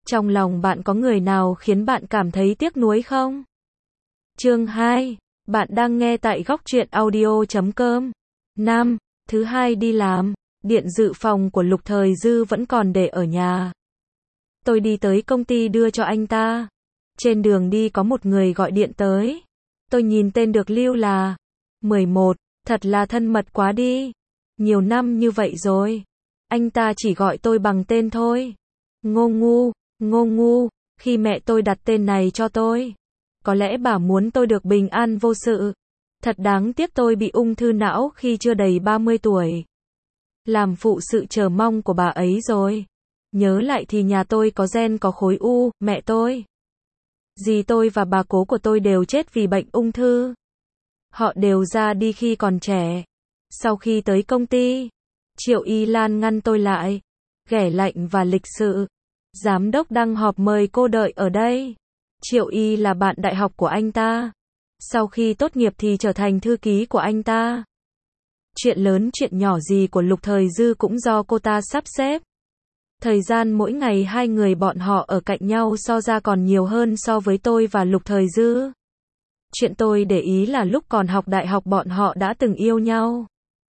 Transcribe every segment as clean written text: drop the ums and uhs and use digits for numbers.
Trong lòng bạn có người nào khiến bạn cảm thấy tiếc nuối không? Chương 2. Bạn đang nghe tại góc truyện audio.com. Năm, thứ hai đi làm, điện dự phòng của Lục Thời Dư vẫn còn để ở nhà. Tôi đi tới công ty đưa cho anh ta. Trên đường đi có một người gọi điện tới. Tôi nhìn tên được lưu là 11, thật là thân mật quá đi. Nhiều năm như vậy rồi. Anh ta chỉ gọi tôi bằng tên thôi. Ngô ngu, khi mẹ tôi đặt tên này cho tôi. Có lẽ bà muốn tôi được bình an vô sự. Thật đáng tiếc tôi bị ung thư não khi chưa đầy 30 tuổi. Làm phụ sự chờ mong của bà ấy rồi. Nhớ lại thì nhà tôi có gen có khối u, mẹ tôi. Dì tôi và bà cố của tôi đều chết vì bệnh ung thư. Họ đều ra đi khi còn trẻ. Sau khi tới công ty, Triệu Y Lan ngăn tôi lại. Ghẻ lạnh và lịch sự. Giám đốc đang họp mời cô đợi ở đây. Triệu Y là bạn đại học của anh ta. Sau khi tốt nghiệp thì trở thành thư ký của anh ta. Chuyện lớn chuyện nhỏ gì của Lục Thời Dư cũng do cô ta sắp xếp. Thời gian mỗi ngày hai người bọn họ ở cạnh nhau so ra còn nhiều hơn so với tôi và Lục Thời Dư. Chuyện tôi để ý là lúc còn học đại học bọn họ đã từng yêu nhau.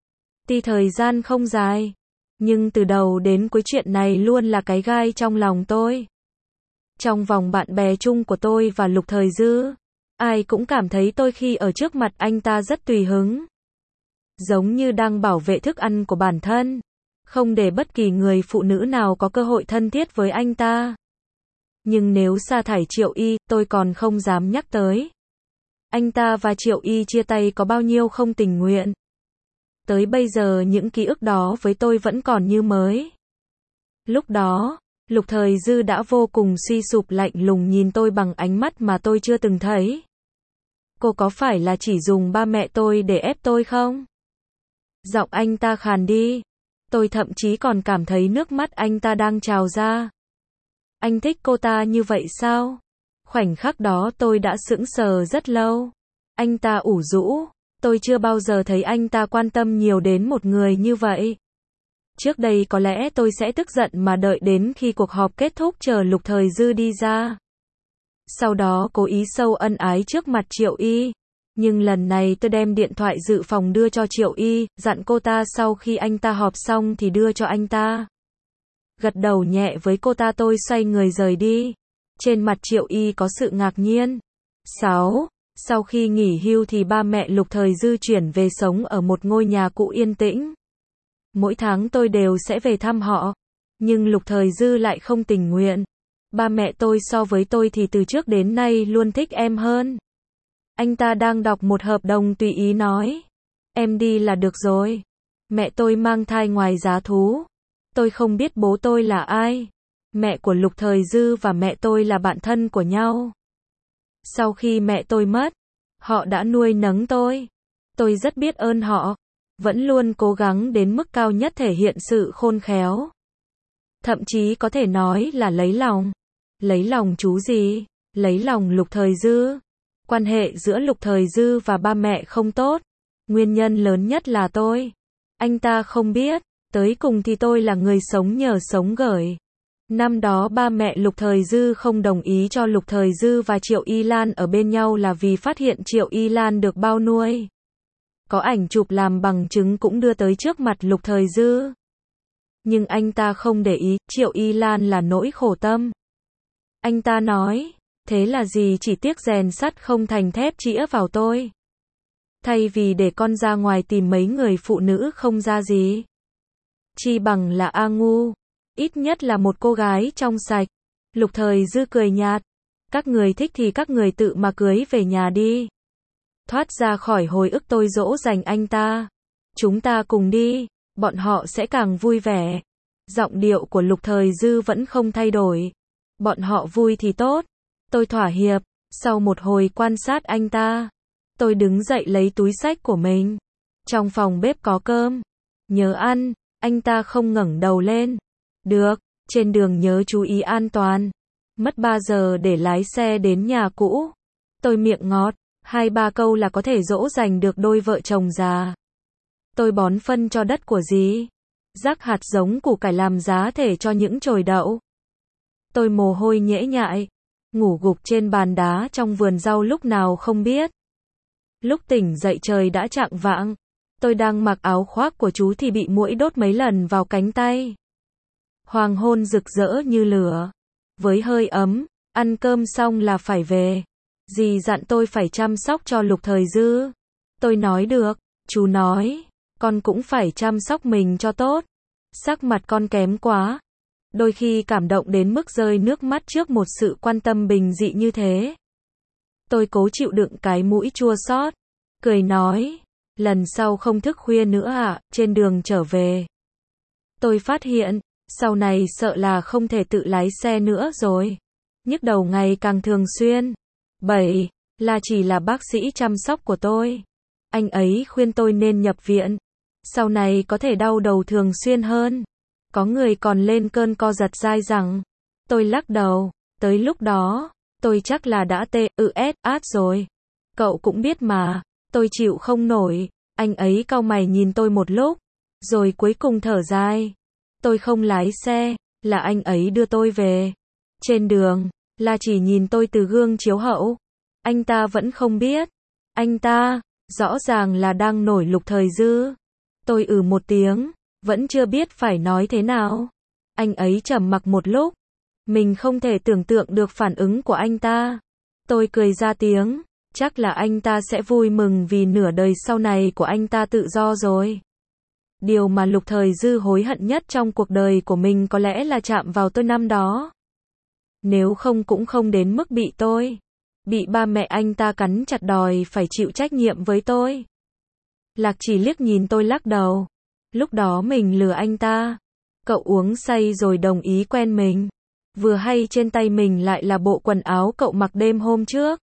Tuy thời gian không dài, nhưng từ đầu đến cuối chuyện này luôn là cái gai trong lòng tôi. Trong vòng bạn bè chung của tôi và Lục Thời Dư, ai cũng cảm thấy tôi khi ở trước mặt anh ta rất tùy hứng. Giống như đang bảo vệ thức ăn của bản thân, không để bất kỳ người phụ nữ nào có cơ hội thân thiết với anh ta. Nhưng nếu sa thải Triệu Y, tôi còn không dám nhắc tới. Anh ta và Triệu Y chia tay có bao nhiêu không tình nguyện. Tới bây giờ những ký ức đó với tôi vẫn còn như mới. Lúc đó, Lục Thời Dư đã vô cùng suy sụp lạnh lùng nhìn tôi bằng ánh mắt mà tôi chưa từng thấy. Cô có phải là chỉ dùng ba mẹ tôi để ép tôi không? Giọng anh ta khàn đi. Tôi thậm chí còn cảm thấy nước mắt anh ta đang trào ra. Anh thích cô ta như vậy sao? Khoảnh khắc đó tôi đã sững sờ rất lâu. Anh ta ủ rũ. Tôi chưa bao giờ thấy anh ta quan tâm nhiều đến một người như vậy. Trước đây có lẽ tôi sẽ tức giận mà đợi đến khi cuộc họp kết thúc chờ Lục Thời Dư đi ra. Sau đó cố ý sâu ân ái trước mặt Triệu Y. Nhưng lần này tôi đem điện thoại dự phòng đưa cho Triệu Y, dặn cô ta sau khi anh ta họp xong thì đưa cho anh ta. Gật đầu nhẹ với cô ta tôi xoay người rời đi. Trên mặt Triệu Y có sự ngạc nhiên. 6. Sau khi nghỉ hưu thì ba mẹ Lục Thời Dư chuyển về sống ở một ngôi nhà cũ yên tĩnh. Mỗi tháng tôi đều sẽ về thăm họ. Nhưng Lục Thời Dư lại không tình nguyện. Ba mẹ tôi so với tôi thì từ trước đến nay luôn thích em hơn. Anh ta đang đọc một hợp đồng tùy ý nói. Em đi là được rồi. Mẹ tôi mang thai ngoài giá thú. Tôi không biết bố tôi là ai. Mẹ của Lục Thời Dư và mẹ tôi là bạn thân của nhau. Sau khi mẹ tôi mất, họ đã nuôi nấng tôi. Tôi rất biết ơn họ. Vẫn luôn cố gắng đến mức cao nhất thể hiện sự khôn khéo. Thậm chí có thể nói là lấy lòng. Lấy lòng chú gì? Lấy lòng Lục Thời Dư. Quan hệ giữa Lục Thời Dư và ba mẹ không tốt. Nguyên nhân lớn nhất là tôi. Anh ta không biết. Tới cùng thì tôi là người sống nhờ sống gởi. Năm đó ba mẹ Lục Thời Dư không đồng ý cho Lục Thời Dư và Triệu Y Lan ở bên nhau là vì phát hiện Triệu Y Lan được bao nuôi. Có ảnh chụp làm bằng chứng cũng đưa tới trước mặt Lục Thời Dư. Nhưng anh ta không để ý, Triệu Y Lan là nỗi khổ tâm. Anh ta nói, thế là gì chỉ tiếc rèn sắt không thành thép chĩa vào tôi. Thay vì để con ra ngoài tìm mấy người phụ nữ không ra gì. Chi bằng là A Ngu. Ít nhất là một cô gái trong sạch. Lục Thời Dư cười nhạt. Các người thích thì các người tự mà cưới về nhà đi. Thoát ra khỏi hồi ức tôi dỗ dành anh ta. Chúng ta cùng đi, bọn họ sẽ càng vui vẻ. Giọng điệu của Lục Thời Dư vẫn không thay đổi. Bọn họ vui thì tốt. Tôi thỏa hiệp. Sau một hồi quan sát anh ta, tôi đứng dậy lấy túi xách của mình. Trong phòng bếp có cơm. Nhớ ăn. Anh ta không ngẩng đầu lên. Được, trên đường nhớ chú ý an toàn. Mất 3 giờ để lái xe đến nhà cũ. Tôi miệng ngọt, 2-3 câu là có thể dỗ dành được đôi vợ chồng già. Tôi bón phân cho đất của dì. Rắc hạt giống củ cải làm giá thể cho những chồi đậu. Tôi mồ hôi nhễ nhại, ngủ gục trên bàn đá trong vườn rau lúc nào không biết. Lúc tỉnh dậy trời đã chạng vạng, tôi đang mặc áo khoác của chú thì bị muỗi đốt mấy lần vào cánh tay. Hoàng hôn rực rỡ như lửa, với hơi ấm, ăn cơm xong là phải về. Dì dặn tôi phải chăm sóc cho Lục Thời Dư. Tôi nói được, chú nói, con cũng phải chăm sóc mình cho tốt. Sắc mặt con kém quá. Đôi khi cảm động đến mức rơi nước mắt trước một sự quan tâm bình dị như thế. Tôi cố chịu đựng cái mũi chua xót, cười nói, lần sau không thức khuya nữa ạ, trên đường trở về. Tôi phát hiện, sau này sợ là không thể tự lái xe nữa rồi. Nhức đầu ngày càng thường xuyên. 7. Là chỉ là bác sĩ chăm sóc của tôi. Anh ấy khuyên tôi nên nhập viện. Sau này có thể đau đầu thường xuyên hơn. Có người còn lên cơn co giật dai dẳng. Tôi lắc đầu. Tới lúc đó, tôi chắc là đã át rồi. Cậu cũng biết mà. Tôi chịu không nổi. Anh ấy cau mày nhìn tôi một lúc. Rồi cuối cùng thở dài. Tôi không lái xe, là anh ấy đưa tôi về. Trên đường, là chỉ nhìn tôi từ gương chiếu hậu. Anh ta vẫn không biết. Anh ta, rõ ràng là đang nổi Lục Thời Dư. Tôi một tiếng, vẫn chưa biết phải nói thế nào. Anh ấy trầm mặc một lúc. Mình không thể tưởng tượng được phản ứng của anh ta. Tôi cười ra tiếng, chắc là anh ta sẽ vui mừng vì nửa đời sau này của anh ta tự do rồi. Điều mà Lục Thời Dư hối hận nhất trong cuộc đời của mình có lẽ là chạm vào tôi năm đó. Nếu không cũng không đến mức bị ba mẹ anh ta cắn chặt đòi phải chịu trách nhiệm với tôi. Lạc chỉ liếc nhìn tôi lắc đầu. Lúc đó mình lừa anh ta. Cậu uống say rồi đồng ý quen mình. Vừa hay trên tay mình lại là bộ quần áo cậu mặc đêm hôm trước.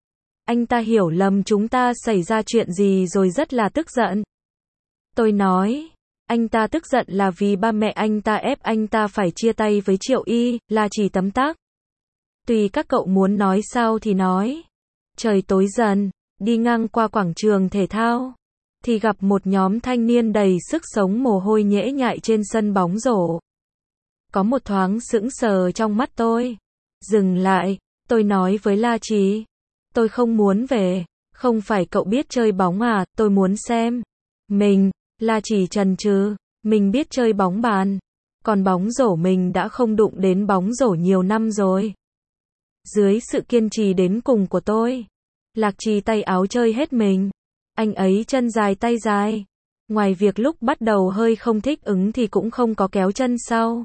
Anh ta hiểu lầm chúng ta xảy ra chuyện gì rồi rất là tức giận. Tôi nói, anh ta tức giận là vì ba mẹ anh ta ép anh ta phải chia tay với Triệu Y, là chỉ tấm tắc. Tùy các cậu muốn nói sao thì nói. Trời tối dần, đi ngang qua quảng trường thể thao, thì gặp một nhóm thanh niên đầy sức sống mồ hôi nhễ nhại trên sân bóng rổ. Có một thoáng sững sờ trong mắt tôi. Dừng lại, tôi nói với La Trì. Tôi không muốn về, không phải cậu biết chơi bóng à, tôi muốn xem. Mình, La Trì chần chừ, mình biết chơi bóng bàn. Còn bóng rổ mình đã không đụng đến bóng rổ nhiều năm rồi. Dưới sự kiên trì đến cùng của tôi, Lạc Trì tay áo chơi hết mình. Anh ấy chân dài tay dài. Ngoài việc lúc bắt đầu hơi không thích ứng thì cũng không có kéo chân sau.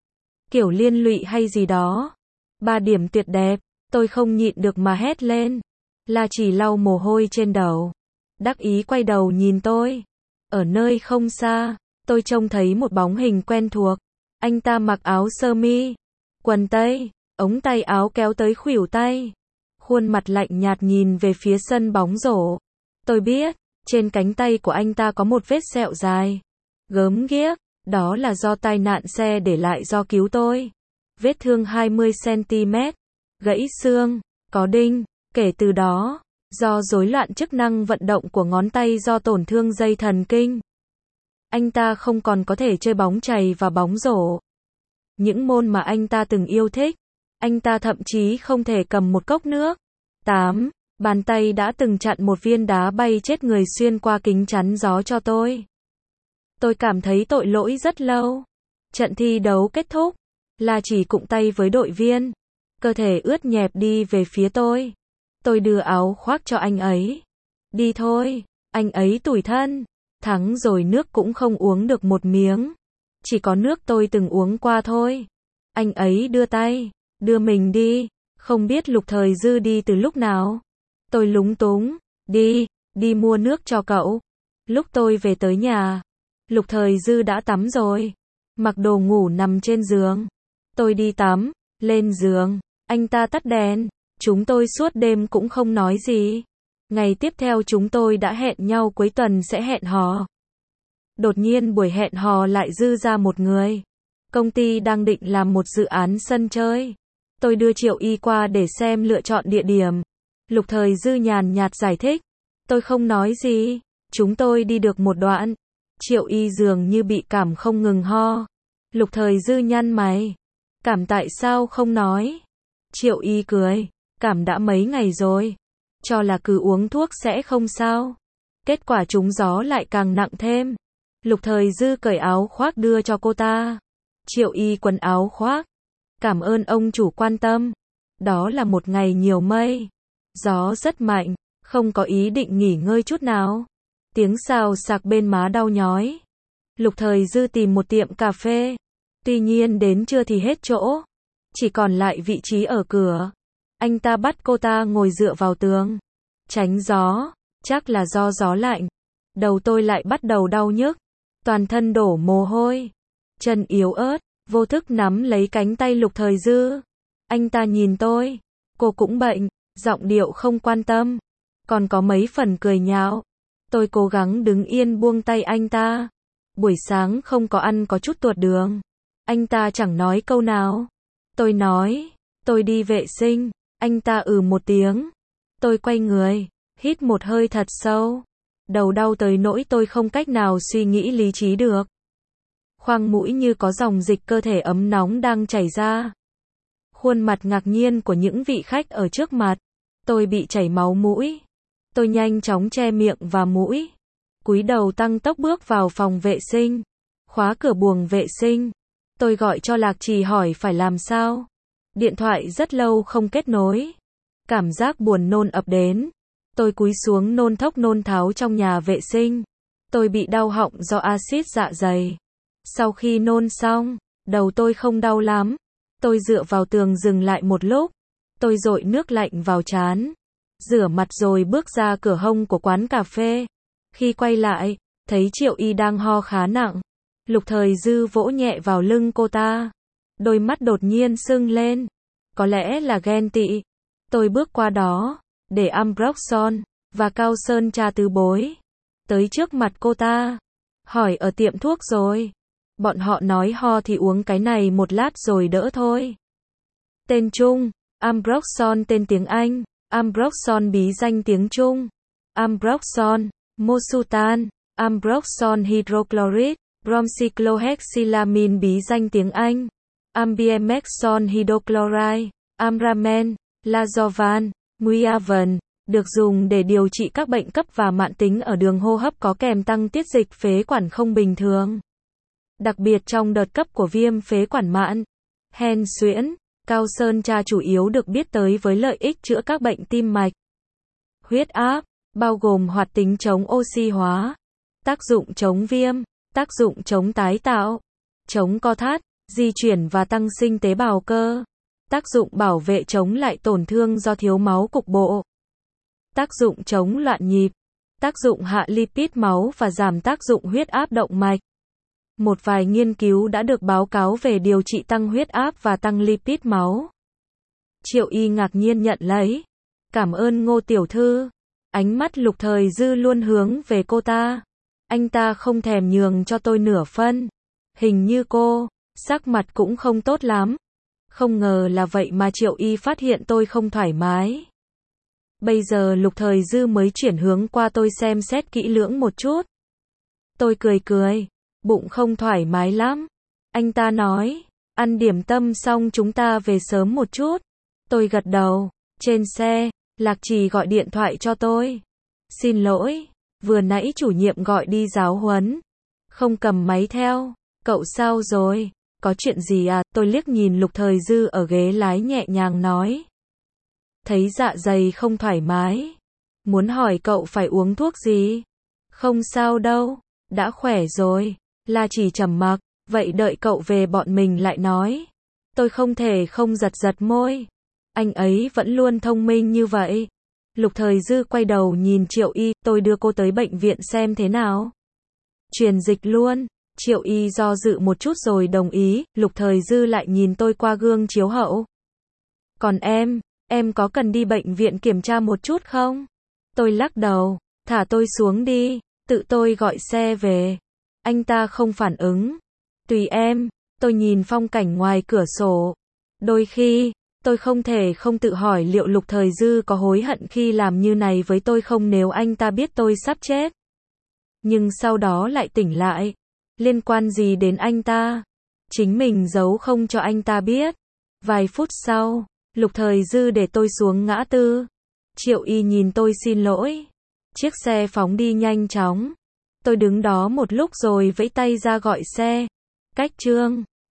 Kiểu liên lụy hay gì đó. 3 điểm tuyệt đẹp, tôi không nhịn được mà hét lên. La Trì lau mồ hôi trên đầu. Đắc ý quay đầu nhìn tôi. Ở nơi không xa, tôi trông thấy một bóng hình quen thuộc. Anh ta mặc áo sơ mi, quần tây, ống tay áo kéo tới khuỷu tay. Khuôn mặt lạnh nhạt nhìn về phía sân bóng rổ. Tôi biết, trên cánh tay của anh ta có một vết sẹo dài. Gớm ghiếc, đó là do tai nạn xe để lại do cứu tôi. Vết thương 20cm, gãy xương, có đinh. Kể từ đó, do rối loạn chức năng vận động của ngón tay do tổn thương dây thần kinh, anh ta không còn có thể chơi bóng chày và bóng rổ. Những môn mà anh ta từng yêu thích, anh ta thậm chí không thể cầm một cốc nước. 8. Bàn tay đã từng chặn một viên đá bay chết người xuyên qua kính chắn gió cho tôi. Tôi cảm thấy tội lỗi rất lâu. Trận thi đấu kết thúc, là chỉ cụng tay với đội viên. Cơ thể ướt nhẹp đi về phía tôi. Tôi đưa áo khoác cho anh ấy. Đi thôi, anh ấy tủi thân. Thắng rồi nước cũng không uống được một miếng. Chỉ có nước tôi từng uống qua thôi. Anh ấy đưa tay, đưa mình đi. Không biết Lục Thời Dư đi từ lúc nào. Tôi lúng túng. Đi mua nước cho cậu. Lúc tôi về tới nhà, Lục Thời Dư đã tắm rồi. Mặc đồ ngủ nằm trên giường. Tôi đi tắm, lên giường. Anh ta tắt đèn. Chúng tôi suốt đêm cũng không nói gì. Ngày tiếp theo chúng tôi đã hẹn nhau cuối tuần sẽ hẹn hò. Đột nhiên buổi hẹn hò lại dư ra một người. Công ty đang định làm một dự án sân chơi. Tôi đưa Triệu Y qua để xem lựa chọn địa điểm. Lục Thời Dư nhàn nhạt giải thích. Tôi không nói gì. Chúng tôi đi được một đoạn. Triệu Y dường như bị cảm không ngừng ho. Lục Thời Dư nhăn mày. Cảm tại sao không nói? Triệu Y cười. Cảm đã mấy ngày rồi. Cho là cứ uống thuốc sẽ không sao. Kết quả trúng gió lại càng nặng thêm. Lục Thời Dư cởi áo khoác đưa cho cô ta. Triệu Y quần áo khoác. Cảm ơn ông chủ quan tâm. Đó là một ngày nhiều mây. Gió rất mạnh, không có ý định nghỉ ngơi chút nào. Tiếng xào xạc bên má đau nhói. Lục Thời Dư tìm một tiệm cà phê. Tuy nhiên đến trưa thì hết chỗ. Chỉ còn lại vị trí ở cửa. Anh ta bắt cô ta ngồi dựa vào tường. Tránh gió. Chắc là do gió lạnh. Đầu tôi lại bắt đầu đau nhức. Toàn thân đổ mồ hôi. Chân yếu ớt. Vô thức nắm lấy cánh tay Lục Thời Dư. Anh ta nhìn tôi. Cô cũng bệnh. Giọng điệu không quan tâm. Còn có mấy phần cười nhạo. Tôi cố gắng đứng yên buông tay anh ta. Buổi sáng không có ăn có chút tuột đường. Anh ta chẳng nói câu nào. Tôi nói. Tôi đi vệ sinh. Anh ta một tiếng. Tôi quay người. Hít một hơi thật sâu. Đầu đau tới nỗi tôi không cách nào suy nghĩ lý trí được. Khoang mũi như có dòng dịch cơ thể ấm nóng đang chảy ra. Khuôn mặt ngạc nhiên của những vị khách ở trước mặt. Tôi bị chảy máu mũi. Tôi nhanh chóng che miệng và mũi. Cúi đầu tăng tốc bước vào phòng vệ sinh. Khóa cửa buồng vệ sinh. Tôi gọi cho Lạc Trì hỏi phải làm sao. Điện thoại rất lâu không kết nối. Cảm giác buồn nôn ập đến. Tôi cúi xuống nôn thốc nôn tháo trong nhà vệ sinh. Tôi bị đau họng do axit dạ dày. Sau khi nôn xong, đầu tôi không đau lắm. Tôi dựa vào tường dừng lại một lúc. Tôi dội nước lạnh vào trán. Rửa mặt rồi bước ra cửa hông của quán cà phê. Khi quay lại, thấy Triệu Y đang ho khá nặng. Lục Thời Dư vỗ nhẹ vào lưng cô ta. Đôi mắt đột nhiên sưng lên. Có lẽ là ghen tị. Tôi bước qua đó, để Ambroxon và cao sơn trà tứ bối. Tới trước mặt cô ta. Hỏi ở tiệm thuốc rồi. Bọn họ nói ho thì uống cái này một lát rồi đỡ thôi. Tên Trung. Ambroxon tên tiếng Anh. Ambroxon bí danh tiếng Trung. Ambroxon. Mosutan. Ambroxon hydrochloride. Bromcyclohexylamine bí danh tiếng Anh. Ambiemexon hydrochloride. Amramen. Lazovan. Muyavan. Được dùng để điều trị các bệnh cấp và mãn tính ở đường hô hấp có kèm tăng tiết dịch phế quản không bình thường. Đặc biệt trong đợt cấp của viêm phế quản mãn. Hen suyễn. Cao sơn trà chủ yếu được biết tới với lợi ích chữa các bệnh tim mạch. Huyết áp. Bao gồm hoạt tính chống oxy hóa. Tác dụng chống viêm. Tác dụng chống tái tạo. Chống co thắt. Di chuyển và tăng sinh tế bào cơ. Tác dụng bảo vệ chống lại tổn thương do thiếu máu cục bộ. Tác dụng chống loạn nhịp. Tác dụng hạ lipid máu và giảm tác dụng huyết áp động mạch. Một vài nghiên cứu đã được báo cáo về điều trị tăng huyết áp và tăng lipid máu. Triệu Y ngạc nhiên nhận lấy. Cảm ơn Ngô tiểu thư. Ánh mắt Lục Thời Dư luôn hướng về cô ta. Anh ta không thèm nhường cho tôi nửa phân. Hình như cô, sắc mặt cũng không tốt lắm. Không ngờ là vậy mà Triệu Y phát hiện tôi không thoải mái. Bây giờ Lục Thời Dư mới chuyển hướng qua tôi xem xét kỹ lưỡng một chút. Tôi cười cười. Bụng không thoải mái lắm. Anh ta nói. Ăn điểm tâm xong chúng ta về sớm một chút. Tôi gật đầu. Trên xe, Lạc Trì gọi điện thoại cho tôi. Xin lỗi. Vừa nãy chủ nhiệm gọi đi giáo huấn. Không cầm máy theo. Cậu sao rồi? Có chuyện gì à? Tôi liếc nhìn Lục Thời Dư ở ghế lái nhẹ nhàng nói. Thấy dạ dày không thoải mái. Muốn hỏi cậu phải uống thuốc gì? Không sao đâu. Đã khỏe rồi. Là chỉ trầm mặc. Vậy đợi cậu về bọn mình lại nói. Tôi không thể không giật giật môi. Anh ấy vẫn luôn thông minh như vậy. Lục Thời Dư quay đầu nhìn Triệu Y. Tôi đưa cô tới bệnh viện xem thế nào. Truyền dịch luôn. Triệu Y do dự một chút rồi đồng ý. Lục Thời Dư lại nhìn tôi qua gương chiếu hậu. Còn em có cần đi bệnh viện kiểm tra một chút không? Tôi lắc đầu. Thả tôi xuống đi. Tự tôi gọi xe về. Anh ta không phản ứng. Tùy em. Tôi nhìn phong cảnh ngoài cửa sổ. Đôi khi, tôi không thể không tự hỏi liệu Lục Thời Dư có hối hận khi làm như này với tôi không nếu anh ta biết tôi sắp chết. Nhưng sau đó lại tỉnh lại. Liên quan gì đến anh ta? chính mình giấu không cho anh ta biết. Vài phút sau, Lục Thời Dư để tôi xuống ngã tư. Triệu Y nhìn tôi xin lỗi. Chiếc xe phóng đi nhanh chóng. Tôi đứng đó một lúc rồi vẫy tay ra gọi xe. Cách Trương